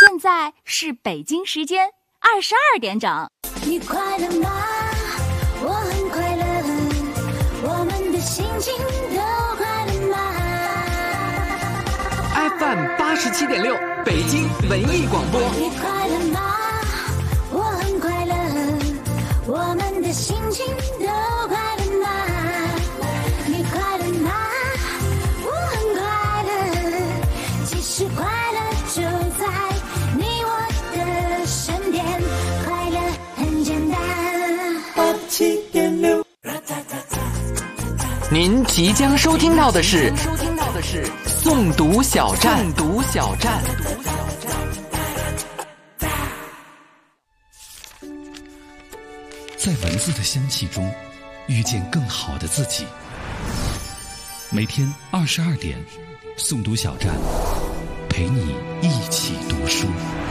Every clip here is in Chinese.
现在是北京时间22点整。 你快乐吗？我很快乐，我们的心情都快乐吗 ？FM 87.6，北京文艺广播。 你快乐吗？我很快乐，我们的心情都快乐吗？你快乐吗？我很快乐，其实快乐就在你我的身边，快乐很简单。87.6， 您即将收听到的是诵读小站。 在文字的香气中遇见更好的自己。每天22点，诵读小站陪你一起读书。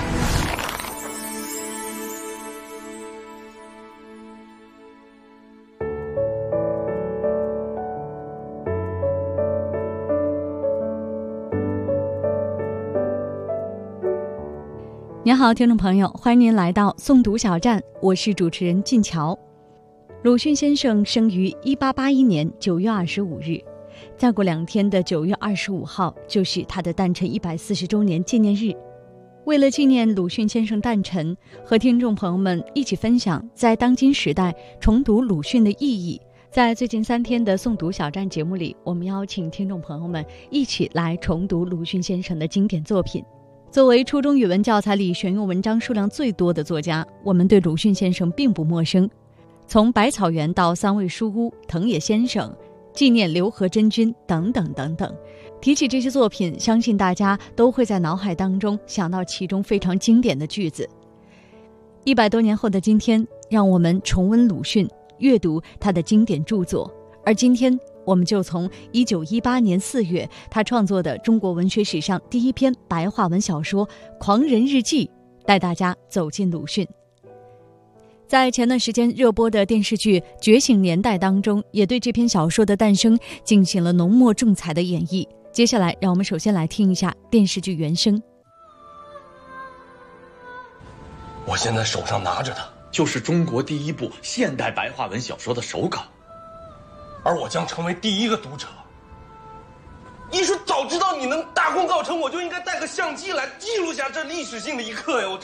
您好，听众朋友，欢迎您来到诵读小站，我是主持人晋桥。鲁迅先生生于1881年9月25日，再过2天的9月25号就是他的诞辰140周年纪念日。为了纪念鲁迅先生诞辰，和听众朋友们一起分享在当今时代重读鲁迅的意义，在最近3天的诵读小站节目里，我们邀请听众朋友们一起来重读鲁迅先生的经典作品。作为初中语文教材里选用文章数量最多的作家，我们对鲁迅先生并不陌生。从百草园到三味书屋、藤野先生、纪念刘和珍君等等等等，提起这些作品，相信大家都会在脑海当中想到其中非常经典的句子。100多年后的今天，让我们重温鲁迅，阅读他的经典著作。而今天我们就从1918年4月他创作的中国文学史上第一篇白话文小说《狂人日记》，带大家走进鲁迅。在前段时间热播的电视剧《觉醒年代》当中，也对这篇小说的诞生进行了浓墨重彩的演绎。接下来让我们首先来听一下电视剧原声。 我现在手上拿着的就是中国第一部现代白话文小说的手稿，而我将成为第一个读者。你说早知道你能大功告成，我就应该带个相机来记录下这历史性的一刻呀！我这，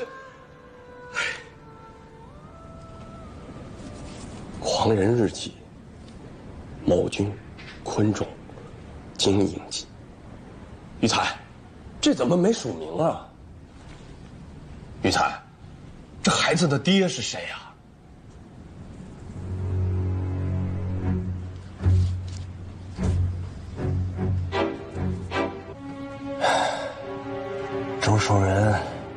狂人日记，某君，昆仲，经营记。于才，这怎么没署名啊？于才，这孩子的爹是谁啊？ 周守仁，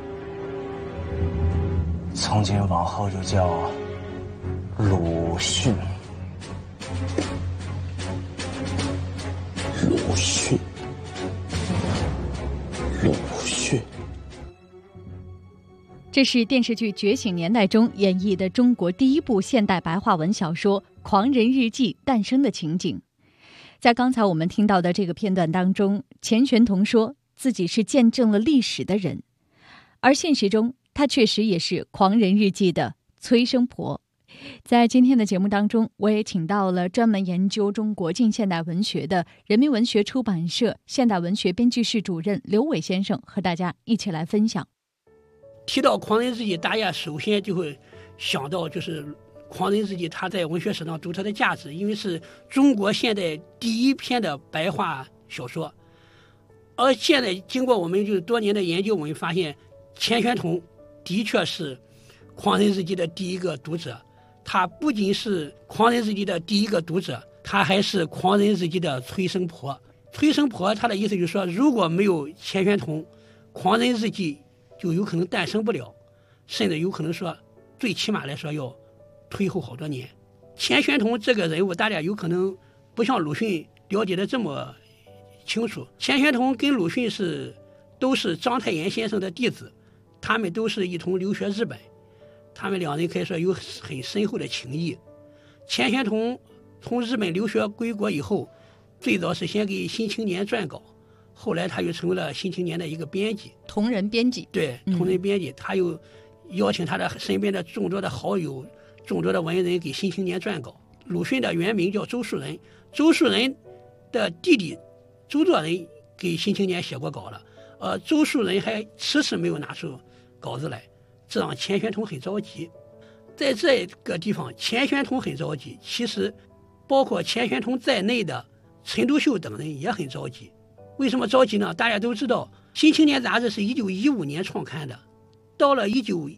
从今往后就叫鲁迅。 鲁迅。 这是电视剧《觉醒年代》中演绎的中国第一部现代白话文小说《狂人日记》诞生的情景。在刚才我们听到的这个片段当中，钱玄同说自己是见证了历史的人，而现实中他确实也是《狂人日记》的催生婆。在今天的节目当中，我也请到了专门研究中国近现代文学的人民文学出版社现代文学编辑室主任刘伟先生，和大家一起来分享。 提到狂人日记，大家首先就会想到就是狂人日记它在文学史上独特的价值，因为是中国现代第一篇的白话小说。而现在经过我们就是多年的研究，我们发现钱玄同的确是狂人日记的第一个读者。他不仅是狂人日记的第一个读者，他还是狂人日记的催生婆。催生婆他的意思就是说，如果没有钱玄同，狂人日记就有可能诞生不了，甚至有可能说最起码来说要推后好多年。钱玄同这个人物大家有可能不像鲁迅了解的这么清楚。钱玄同跟鲁迅都是章太炎先生的弟子，他们都是一同留学日本，他们两人可以说有很深厚的情谊。钱玄同从日本留学归国以后，最早是先给《新青年》撰稿， 后来他又成为了《新青年》的一个编辑， 同人编辑。 对，同人编辑，他又邀请他的身边的众多的好友、众多的文人给《新青年》撰稿。鲁迅的原名叫周树人，周树人的弟弟周作人给《新青年》写过稿了，周树人还迟迟没有拿出稿子来，这让钱玄同很着急。在这个地方，钱玄同很着急，其实包括钱玄同在内的陈独秀等人也很着急。为什么着急呢？大家都知道，《新青年》杂志是1915年创刊的，到了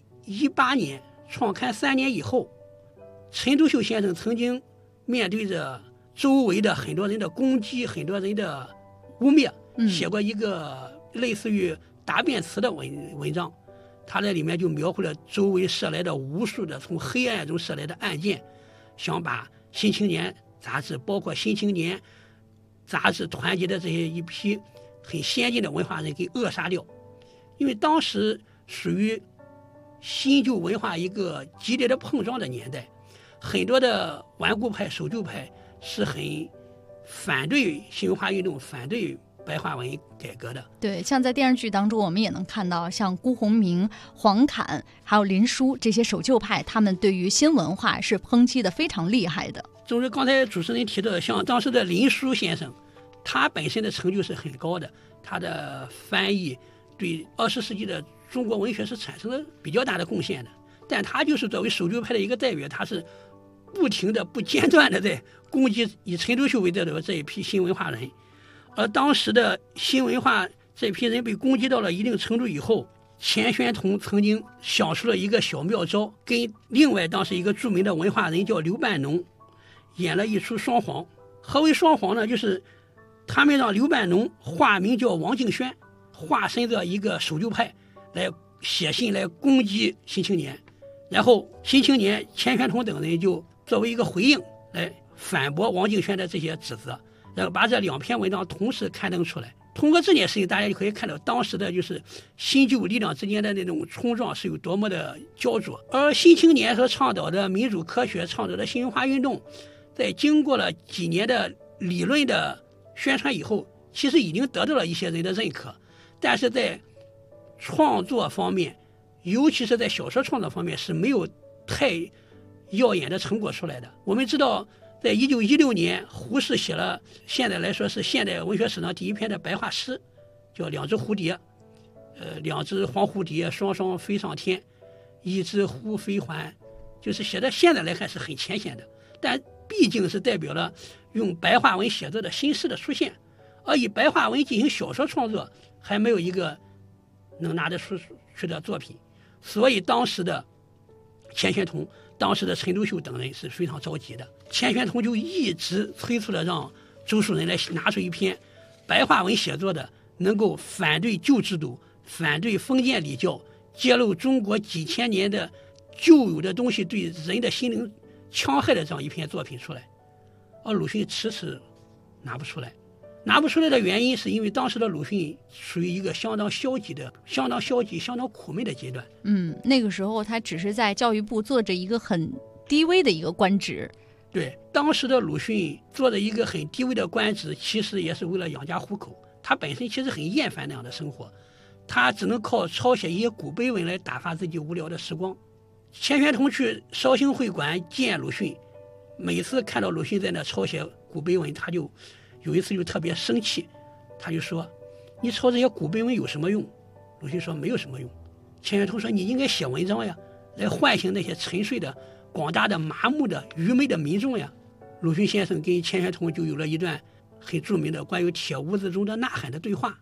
1918年创刊3年以后，陈独秀先生曾经面对着周围的很多人的攻击、很多人的污蔑，写过一个类似于答辩词的文章。他在里面就描绘了周围射来的无数的从黑暗中射来的暗箭，想把《新青年》杂志，包括《新青年》杂志团结的这些一批很先进的文化人给扼杀掉。因为当时属于新旧文化一个激烈的碰撞的年代，很多的顽固派、守旧派是很反对新文化运动、反对白话文改革的。 对，像在电视剧当中我们也能看到，像辜鸿铭、黄侃还有林纾这些守旧派，他们对于新文化是抨击的非常厉害的。 正如刚才主持人提到的，像当时的林纾先生，他本身的成就是很高的，他的翻译对20世纪的中国文学是产生了比较大的贡献的。但他就是作为守旧派的一个代表，他是不停的、不间断的在攻击以陈独秀为代表的这一批新文化人。而当时的新文化这批人被攻击到了一定程度以后，钱玄同曾经想出了一个小妙招，跟另外当时一个著名的文化人叫刘半农演了一出双簧。何为双簧呢？就是他们让刘半农化名叫王敬轩，化身着一个守旧派来写信来攻击新青年，然后新青年钱玄同等人就作为一个回应来反驳王敬轩的这些指责，然后把这2篇文章同时刊登出来。通过这件事情，大家就可以看到当时的就是新旧力量之间的那种冲撞是有多么的焦灼。而新青年所倡导的民主科学、倡导的新文化运动，在经过了几年的理论的宣传以后，其实已经得到了一些人的认可，但是在创作方面，尤其是在小说创作方面是没有太耀眼的成果出来的。我们知道在1916年，胡适写了现在来说是现代文学史上第一篇的白话诗，叫《两只蝴蝶》。两只黄蝴蝶双双飞上天，一只忽飞还，就是写的现在来看是很浅显的，但毕竟是代表了用白话文写作的新诗的出现。而以白话文进行小说创作，还没有一个能拿得出去的作品，所以当时的钱玄同、当时的陈独秀等人是非常着急的。钱玄同就一直催促了让周树人来拿出一篇白话文写作的，能够反对旧制度、反对封建礼教，揭露中国几千年的旧有的东西对人的心灵戕害的这样一篇作品出来。而鲁迅迟迟拿不出来。拿不出来的原因是因为当时的鲁迅属于一个相当消极、相当苦闷的阶段。 那个时候他只是在教育部做着一个很低微的一个官职。 对，当时的鲁迅做的一个很低微的官职，其实也是为了养家糊口。他本身其实很厌烦那样的生活，他只能靠抄写一些古碑文来打发自己无聊的时光。钱玄同去绍兴会馆见鲁迅，每次看到鲁迅在那抄写古碑文，他就有一次就特别生气，他就说：“你抄这些古碑文有什么用？”鲁迅说：“没有什么用。”钱玄同说：“你应该写文章呀，来唤醒那些沉睡的、广大的、麻木的、愚昧的民众呀。”鲁迅先生跟钱玄同就有了一段很著名的关于铁屋子中的呐喊的对话。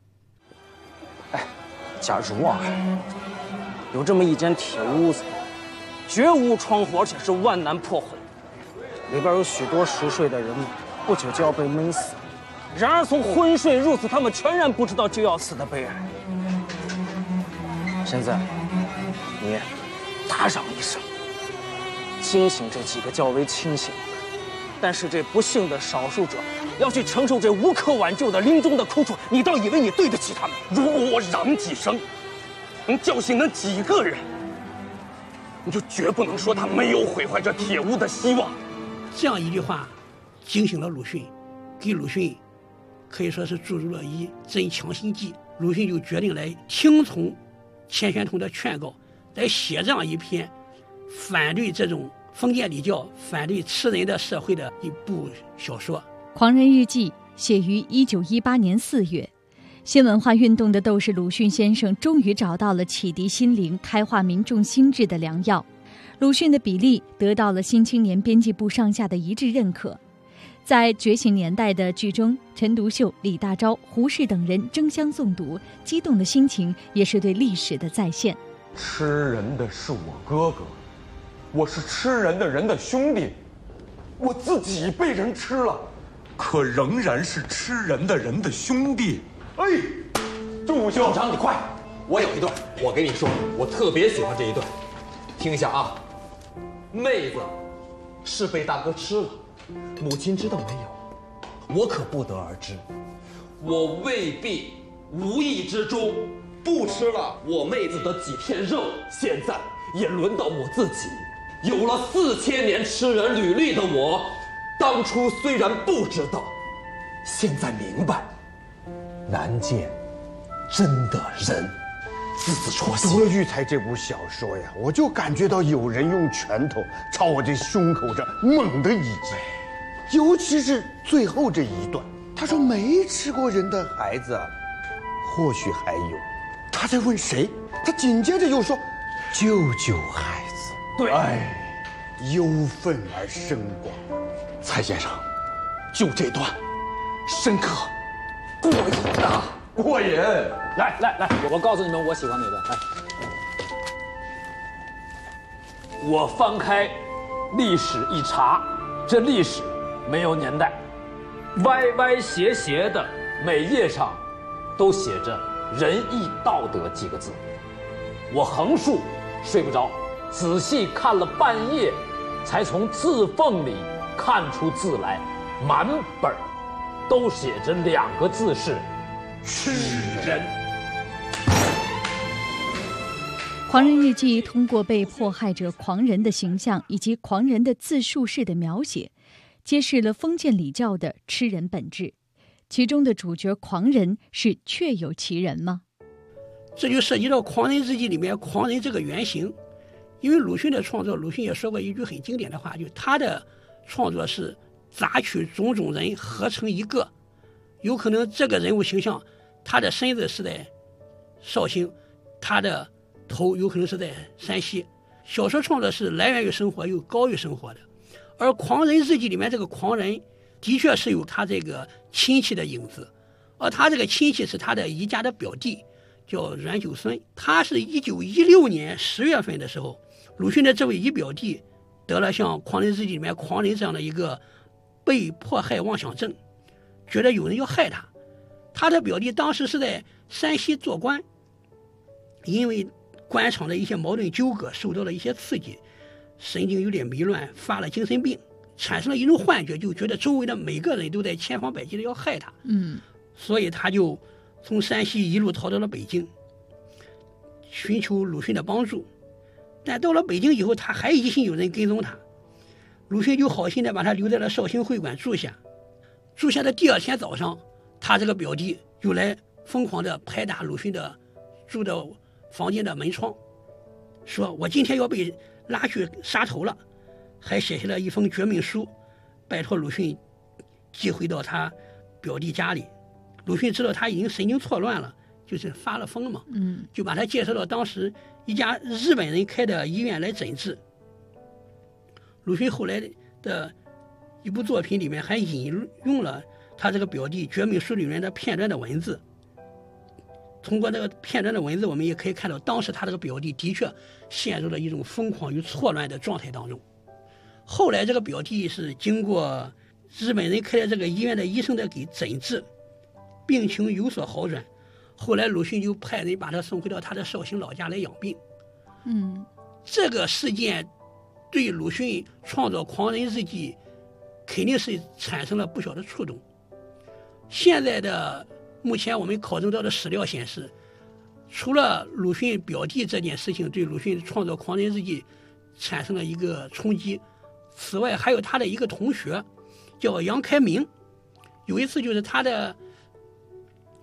假如有这么一间铁屋子，绝无窗户，而且是万难破毁，里边有许多熟睡的人们，不久就要被闷死。然而从昏睡入死，他们全然不知道就要死的悲哀。现在，你打嚷一声，惊醒这几个较为清醒，但是这不幸的少数者要去承受这无可挽救的临终的苦楚，你倒以为你对得起他们？ 如果我嚷几声，能叫醒那几个人，你就绝不能说他没有毁坏这铁屋的希望。 这样一句话惊醒了鲁迅，给鲁迅可以说是注入了一针强心剂。鲁迅就决定来听从钱玄同的劝告，来写这样一篇反对这种封建礼教、反对吃人的社会的一部小说。 《狂人日记》写于1918年4月，新文化运动的斗士鲁迅先生终于找到了启迪心灵、开化民众心智的良药。鲁迅的笔力得到了《新青年》编辑部上下的一致认可。在《觉醒年代》的剧中，陈独秀、李大钊、胡适等人争相诵读，激动的心情也是对历史的再现。 吃人的是我哥哥，我是吃人的人的兄弟，我自己被人吃了，可仍然是吃人的人的兄弟。哎，祝武兄， 长你快，我有一段，我给你说，我特别喜欢这一段，听一下啊。妹子是被大哥吃了，母亲知道没有？我可不得而知。我未必无意之中不吃了我妹子的几片肉，现在也轮到我自己。有了4000年吃人履历的我，当初虽然不知道，现在明白，难见真的人。字字戳心。 读了《育才》这部小说呀，我就感觉到有人用拳头朝我这胸口这猛地一击，尤其是最后这一段，他说没吃过人的孩子，或许还有。他在问谁？他紧接着又说，救救孩子。 对， 哎，忧愤而深广。 蔡先生，就这段，深刻，过瘾啊！过瘾！ 来，我告诉你们，我喜欢哪段。来，我翻开历史一查，这历史没有年代，歪歪斜斜的每页上都写着“仁义道德”几个字。我横竖睡不着，仔细看了半夜，才从字缝里看出字来，满本都写着2个字是吃人。 《狂人日记》通过被迫害者狂人的形象以及狂人的自述式的描写，揭示了封建礼教的吃人本质。其中的主角狂人是确有其人吗？ 这就涉及到《狂人日记》里面狂人这个原型。因为鲁迅的创作，鲁迅也说过一句很经典的话，就他的创作是杂取种种人合成一个。有可能这个人物形象，他的身子是在绍兴，他的头有可能是在山西。小说创作是来源于生活又高于生活的，而《狂人日记》里面这个狂人的确是有他这个亲戚的影子，而他这个亲戚是他的姨家的表弟，叫阮九孙。他是1916年10月份的时候，鲁迅的这位姨表弟得了像《狂人日记》里面狂人这样的一个被迫害妄想症，觉得有人要害他。他的表弟当时是在山西做官，因为官场的一些矛盾纠葛受到了一些刺激，神经有点迷乱，发了精神病，产生了一种幻觉，就觉得周围的每个人都在千方百计的要害他。所以他就从山西一路逃到了北京，寻求鲁迅的帮助。但到了北京以后，他还疑心有人跟踪他，鲁迅就好心的把他留在了绍兴会馆住下。住下的第2天早上，他这个表弟就来疯狂的拍打鲁迅的住的房间的门窗，说我今天要被拉去杀头了，还写下了一封绝命书，拜托鲁迅寄回到他表弟家里。鲁迅知道他已经神经错乱了，就是发了疯嘛，就把他介绍到当时一家日本人开的医院来诊治。鲁迅后来的一部作品里面还引用了他这个表弟绝命书里面的片段的文字。通过这个片段的文字，我们也可以看到当时他这个表弟的确陷入了一种疯狂与错乱的状态当中。后来这个表弟是经过日本人开的这个医院的医生的给诊治，病情有所好转，后来鲁迅就派人把他送回到他的绍兴老家来养病。这个事件对鲁迅创作《狂人日记》肯定是产生了不小的触动。现在的目前我们考证到的史料显示，除了鲁迅表弟这件事情对鲁迅创作《狂人日记》产生了一个冲击，此外还有他的一个同学叫杨开明。有一次就是他的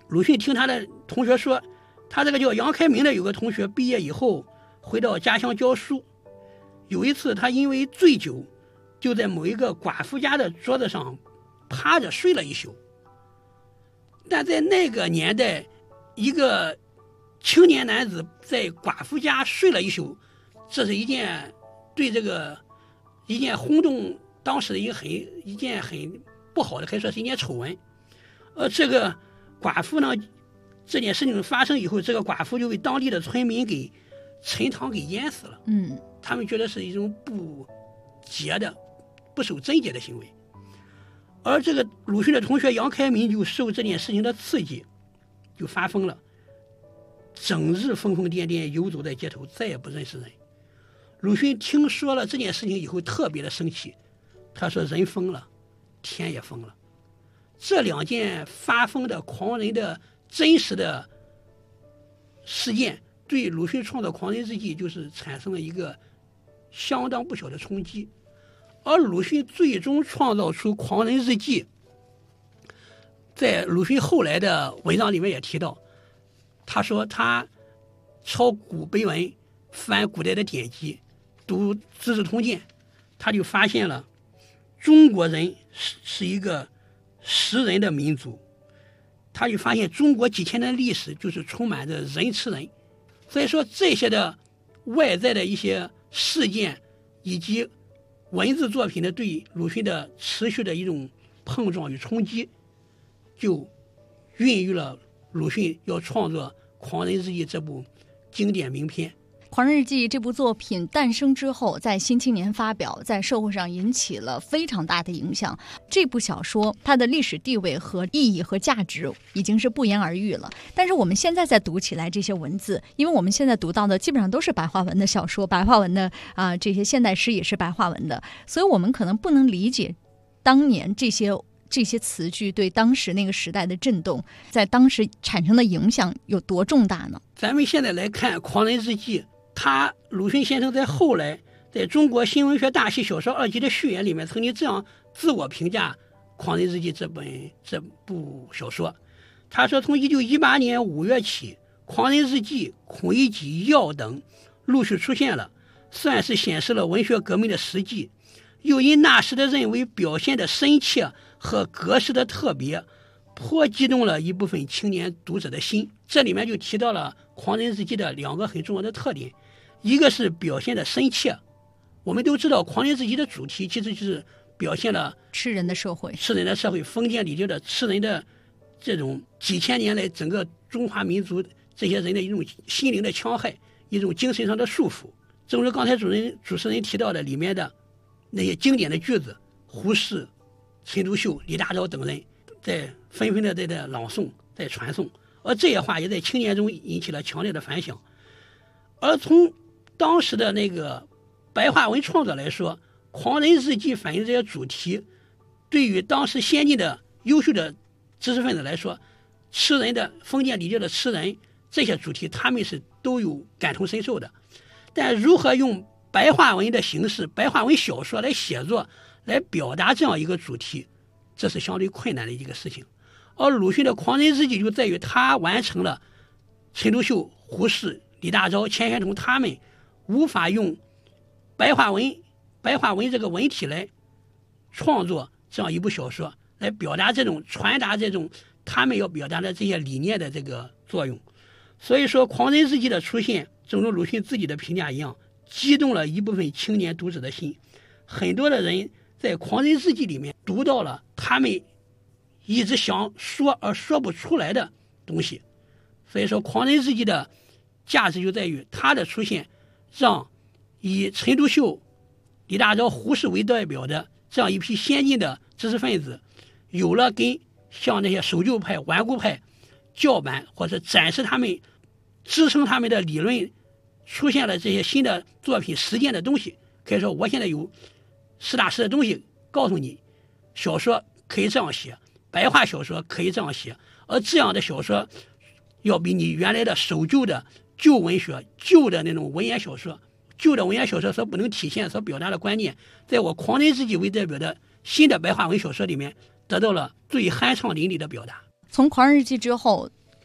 鲁迅听他的同学说，他这个叫杨开明的有个同学毕业以后回到家乡教书，有一次他因为醉酒，就在某一个寡妇家的桌子上趴着睡了一宿。但在那个年代，一个青年男子在寡妇家睡了一宿，这是一件轰动当时的一件很不好的，可以说是一件丑闻。这个寡妇呢，这件事情发生以后，这个寡妇就被当地的村民给沉塘给淹死了。他们觉得是一种不洁的、不守贞洁的行为。而这个鲁迅的同学杨开明就受这件事情的刺激，就发疯了，整日疯疯癫癫游走在街头，再也不认识人。鲁迅听说了这件事情以后特别的生气，他说人疯了，天也疯了。这两件发疯的狂人的真实的事件，对鲁迅创作《狂人日记》就是产生了一个相当不小的冲击。而鲁迅最终创造出《狂人日记》，在鲁迅后来的文章里面也提到，他说他抄古碑文，翻古代的典籍，读《资治通鉴》，他就发现了中国人是一个食人的民族，他就发现中国几千年的历史就是充满着人吃人。所以说这些的外在的一些事件以及文字作品的对鲁迅的持续的一种碰撞与冲击，就孕育了鲁迅要创作《狂人日记》这部经典名篇。 《狂人日记》这部作品诞生之后，在《新青年》发表，在社会上引起了非常大的影响。这部小说它的历史地位和意义和价值已经是不言而喻了。但是我们现在在读起来这些文字，因为我们现在读到的基本上都是白话文的小说，白话文的这些现代诗也是白话文的，所以我们可能不能理解当年这些词句对当时那个时代的震动，在当时产生的影响有多重大呢？ 咱们现在来看《狂人日记》，鲁迅先生在后来在中国新文学大系小说2级的序言里面曾经这样自我评价《狂人日记》这部小说。他说，从1918年5月起，《狂人日记》、《魁己》、《药》等陆续出现了，算是显示了文学革命的实际，又因那时的认为表现的深切和格式的特别，颇激动了一部分青年读者的心。这里面就提到了《狂人日记》的2个很重要的特点，一个是表现的深切。我们都知道《狂人日记》的主题其实就是表现了吃人的社会， 封建礼教的吃人的这种几千年来整个中华民族这些人的一种心灵的戕害，一种精神上的束缚。正如刚才主持人提到的里面的那些经典的句子，胡适、陈独秀、李大钊等人在纷纷的在朗诵，在传颂，而这些话也在青年中引起了强烈的反响。而从当时的那个白话文创作来说，《狂人日记》反映这些主题，对于当时先进的优秀的知识分子来说，吃人的封建礼教的吃人这些主题，他们是都有感同身受的。但如何用白话文的形式，白话文小说来写作，来表达这样一个主题，这是相对困难的一个事情。而鲁迅的《狂人日记》就在于他完成了陈独秀、胡适、李大钊、钱玄同他们无法用白话文这个文体来创作这样一部小说，来表达传达这种他们要表达的这些理念的这个作用。所以说《狂人日记》的出现，正如鲁迅自己的评价一样，激动了一部分青年读者的心。很多的人在《狂人日记》里面读到了他们一直想说而说不出来的东西。所以说《狂人日记》的价值就在于它的出现，让以陈独秀、李大钊、胡适为代表的这样一批先进的知识分子，有了跟像那些守旧派、顽固派叫板或者展示他们、支撑他们的理论，出现了这些新的作品实践的东西。可以说我现在有实打实的东西告诉你，小说可以这样写，白话小说可以这样写，而这样的小说要比你原来的守旧的旧文学、旧的那种文言小说所不能体现、所表达的观念，在我《狂人日记》为代表的新的白话文小说里面得到了最酣畅淋漓的表达。 从《狂人日记》之后，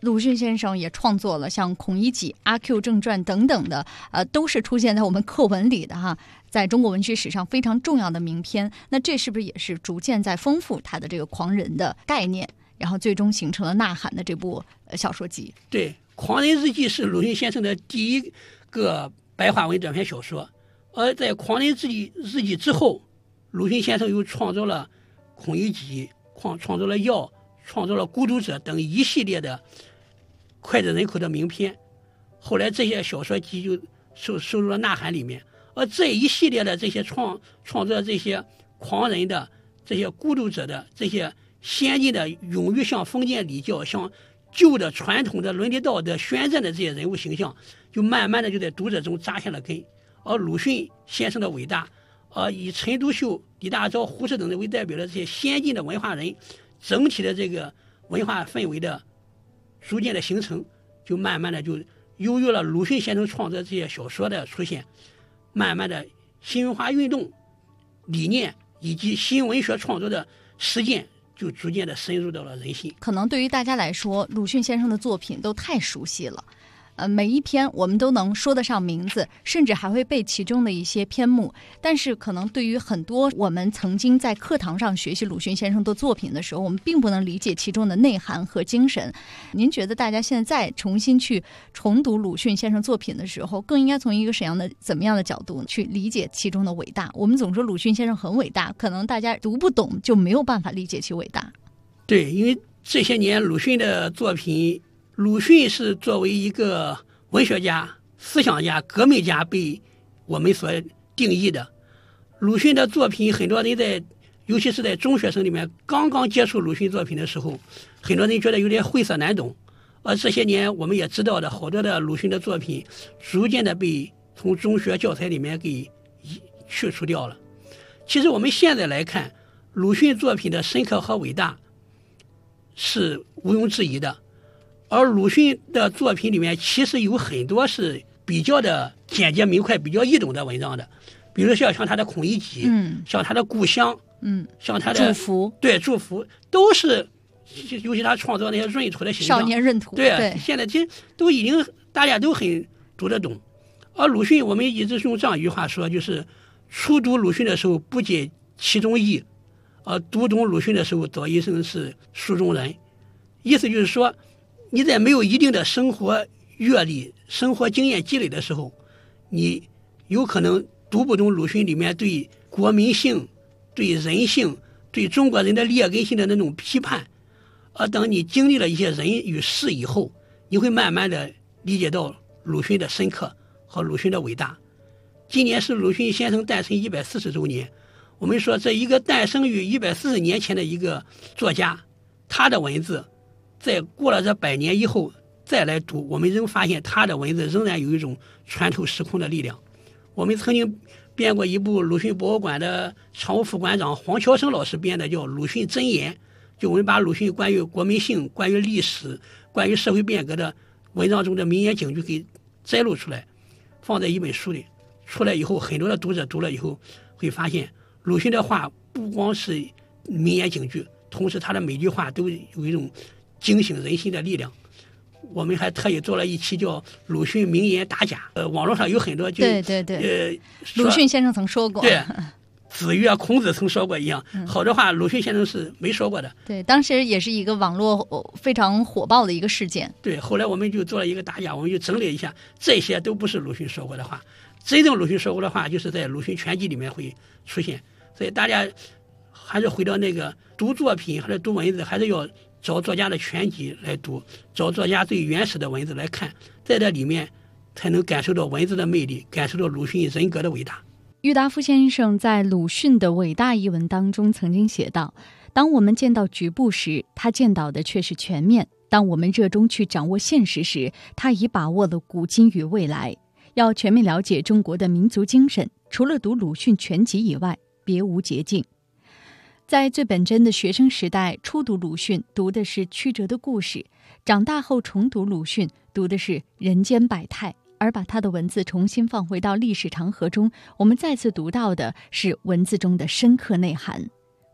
鲁迅先生也创作了像《孔乙己》《阿 Q 正传》等等的，都是出现在我们课文里的哈，在中国文学史上非常重要的名篇。那这是不是也是逐渐在丰富他的这个狂人的概念，然后最终形成了《呐喊》的这部小说集？ 对，《狂人日记》是鲁迅先生的第一个白话文短篇小说，而在《狂人日记》之后，鲁迅先生又创造了《孔乙己》，创造了《药》，创造了《孤独者》等一系列的脍炙人口的名篇。后来这些小说集就收入了《呐喊》里面。而这一系列的这些创作的这些狂人的、这些孤独者的、这些先进的、勇于向封建礼教、向旧的传统的伦理道德宣战的这些人物形象，就慢慢的就在读者中扎下了根。而鲁迅先生的伟大，以陈独秀、李大钊、胡适等人为代表的这些先进的文化人，整体的这个文化氛围的逐渐的形成，就慢慢的就由于了鲁迅先生创作这些小说的出现，慢慢的新文化运动理念以及新文学创作的实践就逐渐的深入到了人心。 可能对于大家来说，鲁迅先生的作品都太熟悉了，每一篇我们都能说得上名字，甚至还会背其中的一些篇目。但是可能对于很多我们曾经在课堂上学习鲁迅先生的作品的时候，我们并不能理解其中的内涵和精神。您觉得大家现在重新去重读鲁迅先生作品的时候，更应该从一个怎么样的角度去理解其中的伟大？我们总说鲁迅先生很伟大，可能大家读不懂就没有办法理解其伟大。 对，因为这些年鲁迅的作品，鲁迅是作为一个文学家、思想家、革命家被我们所定义的。鲁迅的作品，很多人尤其是在中学生里面刚刚接触鲁迅作品的时候，很多人觉得有点晦涩难懂。而这些年我们也知道的，好多的鲁迅的作品逐渐的被从中学教材里面给去除掉了。其实我们现在来看，鲁迅作品的深刻和伟大是毋庸置疑的。而鲁迅的作品里面其实有很多是比较的简洁明快、比较易懂的文章的，比如像他的《孔乙己》，像他的《故乡》，像他的祝福， 对，祝福都是，尤其他创造那些闰土的形象， 少年闰土， 对，现在其实都已经大家都很读得懂。而鲁迅，我们一直用这样一句话说，就是初读鲁迅的时候不解其中意，读懂鲁迅的时候早已经是书中人。意思就是说，你在没有一定的生活阅历、生活经验积累的时候，你有可能读不懂鲁迅里面对国民性、对人性、对中国人的劣根性的那种批判。等你经历了一些人与事以后，你会慢慢的理解到鲁迅的深刻和鲁迅的伟大。今年是鲁迅先生诞辰140周年，我们说这一个诞生于140年前的一个作家，他的文字在过了这100年以后再来读，我们仍发现他的文字仍然有一种穿透时空的力量。我们曾经编过一部鲁迅博物馆的常务副馆长黄乔生老师编的叫《鲁迅箴言》，就我们把鲁迅关于国民性、关于历史、关于社会变革的文章中的名言警句给摘录出来，放在一本书里。出来以后，很多的读者读了以后会发现，鲁迅的话不光是名言警句，同时他的每句话都有一种惊醒人心的力量。我们还特意做了一期叫《鲁迅名言打假》，网络上有很多就对，鲁迅先生曾说过， 对，子曰孔子曾说过一样，好多话鲁迅先生是没说过的。 对，当时也是一个网络非常火爆的一个事件。 对，后来我们就做了一个打假，我们就整理一下，这些都不是鲁迅说过的话，真正鲁迅说过的话就是在鲁迅全集里面会出现。所以大家还是回到那个读作品还是读文字，还是要找作家的全集来读，找作家最原始的文字来看，在这里面才能感受到文字的魅力，感受到鲁迅人格的伟大。 郁达夫先生在《鲁迅的伟大》一文当中曾经写道，当我们见到局部时，他见到的却是全面；当我们热衷去掌握现实时，他已把握了古今与未来。要全面了解中国的民族精神，除了读鲁迅全集以外，别无捷径。在最本真的学生时代，初读鲁迅读的是曲折的故事，长大后重读鲁迅读的是人间百态，而把他的文字重新放回到历史长河中，我们再次读到的是文字中的深刻内涵。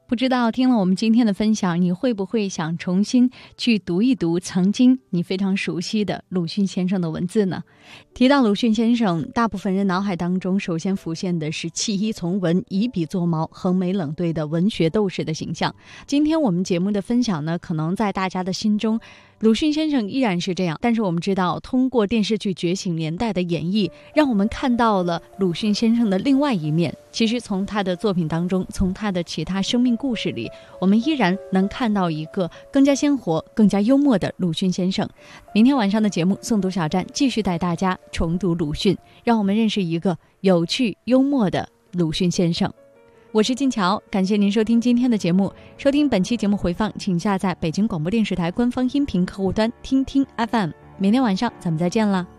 不知道听了我们今天的分享，你会不会想重新去读一读曾经你非常熟悉的鲁迅先生的文字呢？提到鲁迅先生，大部分人脑海当中首先浮现的是弃医从文、以笔作矛、横眉冷对的文学斗士的形象。今天我们节目的分享呢，可能在大家的心中，鲁迅先生依然是这样，但是我们知道，通过电视剧《觉醒年代》的演绎，让我们看到了鲁迅先生的另外一面。其实从他的作品当中，从他的其他生命故事里，我们依然能看到一个更加鲜活、更加幽默的鲁迅先生。明天晚上的节目诵读小站继续带大家重读鲁迅，让我们认识一个有趣幽默的鲁迅先生。我是静乔，感谢您收听今天的节目。收听本期节目回放，请下载北京广播电视台官方音频客户端听听 FM。明天晚上咱们再见了。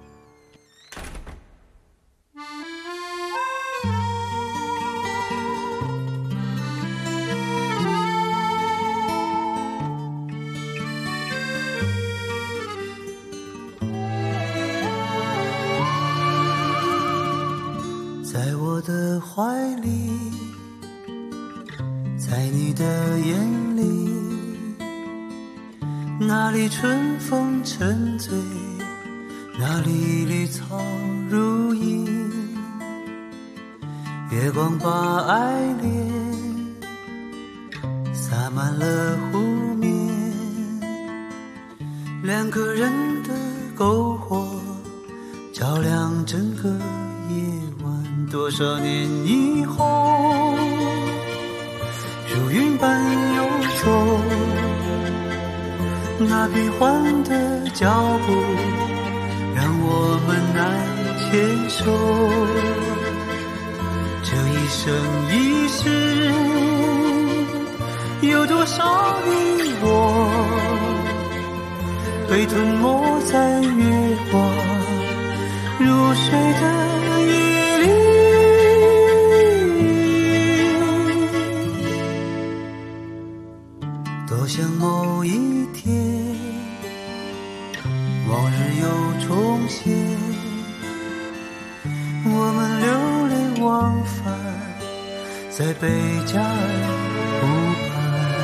在我的怀里，在你的眼里，那里春风沉醉，那里绿草如茵，月光把爱恋洒满了湖面，两个人的篝火照亮整个夜晚。多少年以后，如云般游走，那变幻的脚步让我们难牵手。这一生一世，有多少你我被吞没在月光入睡的夜里。多想某一天，往日又重现，我们流连忘返在贝加尔湖畔。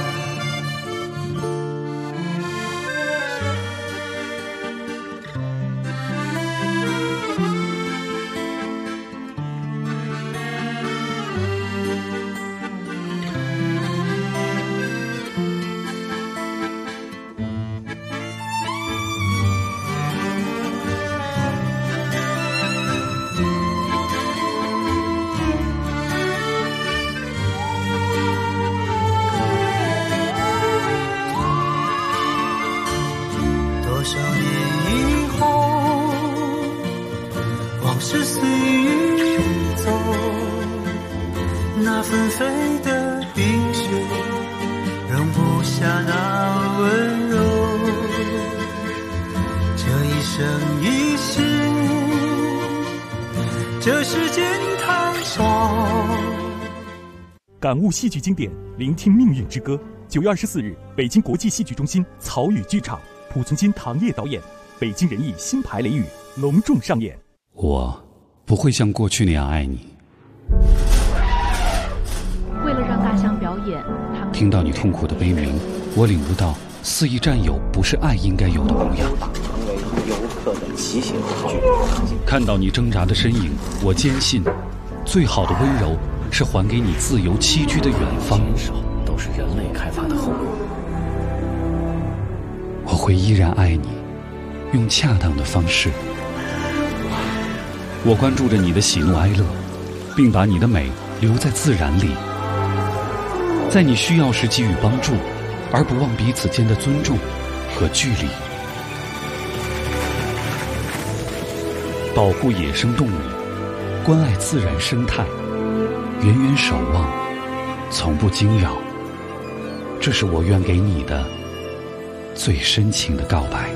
是随云走，那纷飞的冰雪容不下那温柔。这一生一世，这世间太少。 感悟戏剧经典，聆听命运之歌。9月24日，北京国际戏剧中心草语剧场，濮存昕、唐烨导演，北京人艺新排雷雨隆重上演。 我不会像过去那样爱你。 为了让大象表演， 听到你痛苦的悲鸣，我领悟到肆意占有不是爱应该有的模样。 成为游客的骑行工具。 看到你挣扎的身影，我坚信，最好的温柔是还给你自由栖居的远方。 都是人类开发的后果。 我会依然爱你，用恰当的方式。我关注着你的喜怒哀乐，并把你的美留在自然里，在你需要时给予帮助，而不忘彼此间的尊重和距离。保护野生动物，关爱自然生态，远远守望，从不惊扰，这是我愿给你的最深情的告白。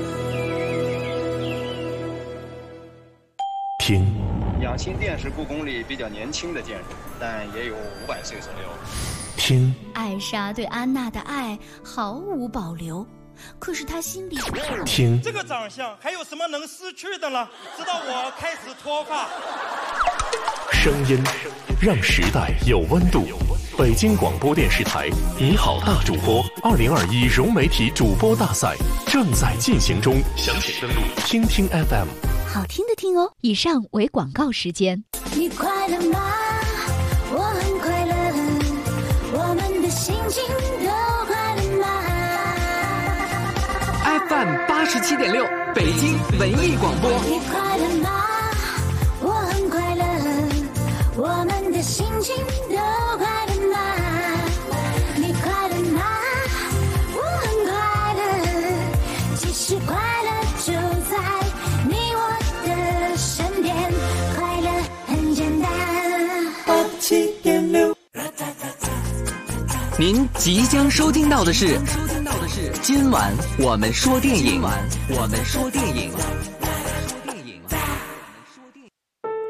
听， 养心殿是故宫里比较年轻的建筑，但也有500岁左右。 听， 艾莎对安娜的爱毫无保留，可是她心里听， 这个长相还有什么能失去的呢？直到我开始脱发。 声音让时代有温度， 北京广播电视台你好大主播2021融媒体主播大赛正在进行中，详情登录听听 FM。 好听的听哦。以上为广告时间。 你快乐吗？我很快乐，我们的心情都快乐吗？ FM 87.6北京文艺广播。 你快乐吗？我很快乐，我们的心情都快乐吗？你快乐吗？我很快乐，其实快乐就在你我的身边，快乐很简单。87.6。 您即将收听到的是今晚我们说电影。